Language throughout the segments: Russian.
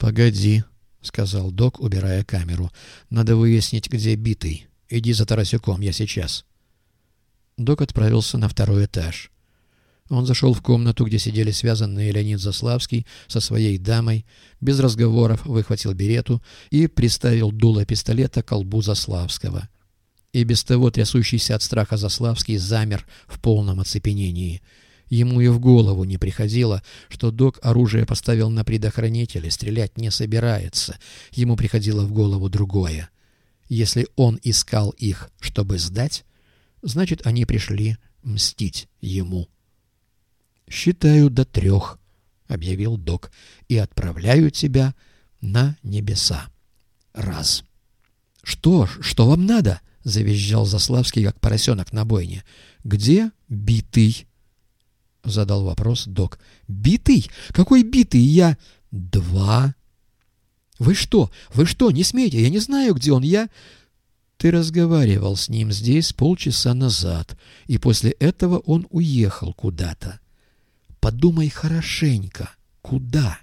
«Погоди», — сказал док, убирая камеру. «Надо выяснить, где Битый. Иди за Тарасюком, я сейчас». Док отправился на второй этаж. Он зашел в комнату, где сидели связанные Леонид Заславский со своей дамой, без разговоров выхватил берету и приставил дуло пистолета к колбу Заславского. И без того трясущийся от страха Заславский замер в полном оцепенении. Ему и в голову не приходило, что док оружие поставил на предохранитель и стрелять не собирается. Ему приходило в голову другое. Если он искал их, чтобы сдать, значит, они пришли мстить ему. «Считаю до 3», — объявил док, — «и отправляю тебя на небеса. Раз». «Что вам надо?» — завизжал Заславский, как поросенок на бойне. «Где Битый?» — задал вопрос док. «Битый? Какой Битый? Я...» «2». Вы что? Не смейте! Я не знаю, где он. Ты разговаривал с ним здесь полчаса назад, и после этого он уехал куда-то. Подумай хорошенько. Куда?»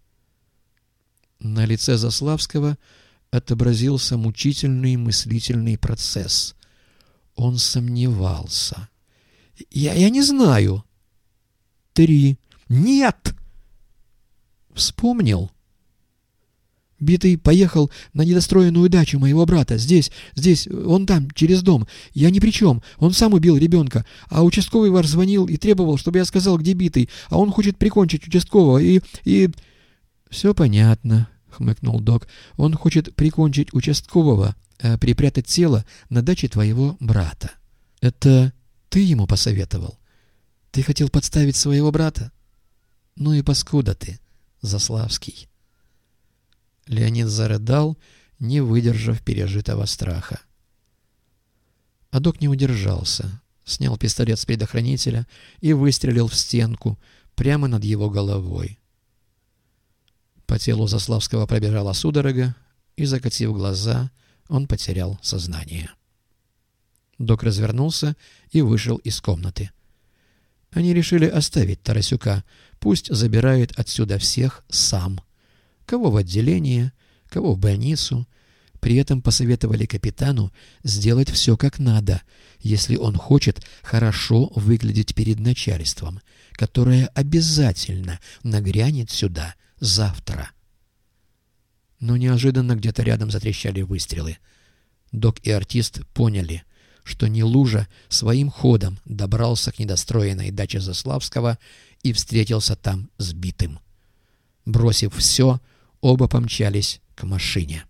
На лице Заславского отобразился мучительный мыслительный процесс. Он сомневался. «Я не знаю». 3. «Нет!» «Вспомнил?» «Битый поехал на недостроенную дачу моего брата. Здесь, он там, через дом. Я ни при чем. Он сам убил ребенка. А участковый ваш звонил и требовал, чтобы я сказал, где Битый. А он хочет прикончить участкового и...» «Все понятно», — хмыкнул док. «Он хочет прикончить участкового, а припрятать тело на даче твоего брата. Это ты ему посоветовал? Ты хотел подставить своего брата? Ну и паскуда ты, Заславский». Леонид зарыдал, не выдержав пережитого страха. А док не удержался, снял пистолет с предохранителя и выстрелил в стенку прямо над его головой. По телу Заславского пробежала судорога, и, закатив глаза, он потерял сознание. Док развернулся и вышел из комнаты. Они решили оставить Тарасюка, пусть забирает отсюда всех сам. Кого в отделение, кого в больницу. При этом посоветовали капитану сделать все как надо, если он хочет хорошо выглядеть перед начальством, которое обязательно нагрянет сюда завтра. Но неожиданно где-то рядом затрещали выстрелы. Док и артист поняли, что Нелужа своим ходом добрался к недостроенной даче Заславского и встретился там с Битым. Бросив все, оба помчались к машине.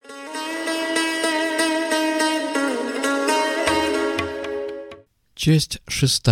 Часть 6.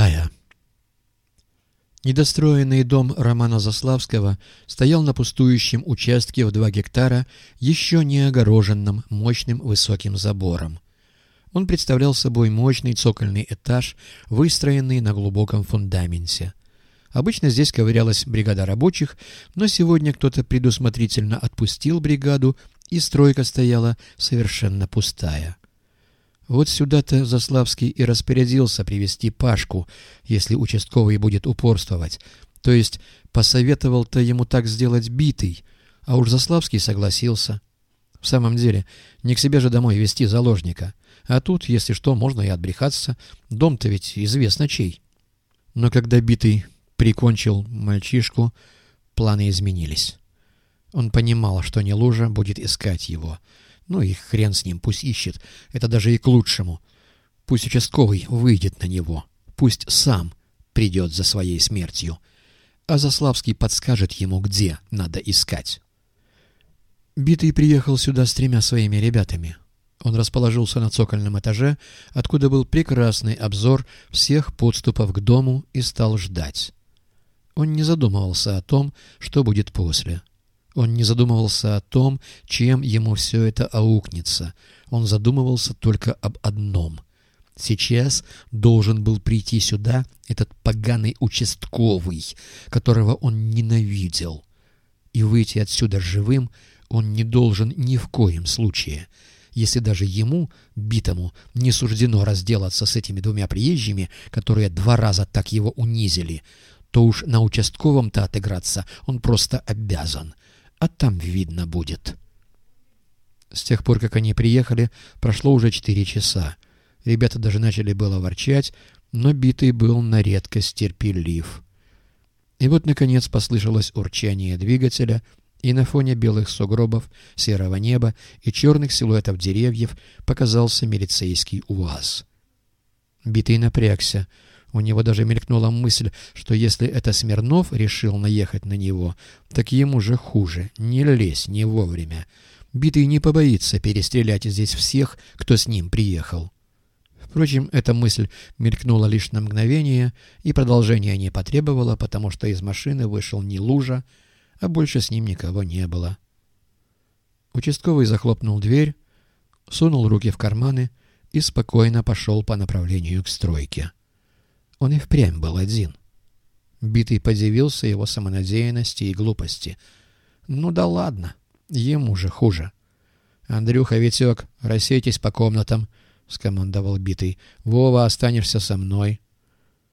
Недостроенный дом Романа Заславского стоял на пустующем участке в 2 гектара, еще не огороженном мощным высоким забором. Он представлял собой мощный цокольный этаж, выстроенный на глубоком фундаменте. Обычно здесь ковырялась бригада рабочих, но сегодня кто-то предусмотрительно отпустил бригаду, и стройка стояла совершенно пустая. Вот сюда-то Заславский и распорядился привести Пашку, если участковый будет упорствовать. То есть посоветовал-то ему так сделать Битый, а уж Заславский согласился. В самом деле, не к себе же домой везти заложника. А тут, если что, можно и отбрехаться. Дом-то ведь известно чей. Но когда Битый прикончил мальчишку, планы изменились. Он понимал, что Нелужа будет искать его. Ну и хрен с ним, пусть ищет. Это даже и к лучшему. Пусть участковый выйдет на него. Пусть сам придет за своей смертью. А Заславский подскажет ему, где надо искать. Битый приехал сюда с 3 своими ребятами. Он расположился на цокольном этаже, откуда был прекрасный обзор всех подступов к дому, и стал ждать. Он не задумывался о том, что будет после. Он не задумывался о том, чем ему все это аукнется. Он задумывался только об одном. Сейчас должен был прийти сюда этот поганый участковый, которого он ненавидел. И выйти отсюда живым он не должен ни в коем случае. Если даже ему, Битому, не суждено разделаться с этими 2 приезжими, которые 2 раза так его унизили, то уж на участковом-то отыграться он просто обязан. а там видно будет. С тех пор, как они приехали, прошло уже 4 часа. Ребята даже начали было ворчать, но Битый был на редкость терпелив. И вот, наконец, послышалось урчание двигателя, и на фоне белых сугробов, серого неба и черных силуэтов деревьев показался милицейский УАЗ. Битый напрягся. У него даже мелькнула мысль, что если это Смирнов решил наехать на него, так ему же хуже. Не лезь не вовремя. Битый не побоится перестрелять здесь всех, кто с ним приехал. Впрочем, эта мысль мелькнула лишь на мгновение, и продолжения не потребовала, потому что из машины вышел не Лужа, а больше с ним никого не было. Участковый захлопнул дверь, сунул руки в карманы и спокойно пошел по направлению к стройке. Он и впрямь был один. Битый подивился его самонадеянности и глупости. Ну да ладно, ему же хуже. «Андрюха, Витек, рассейтесь по комнатам», — скомандовал Битый. «Вова, останешься со мной».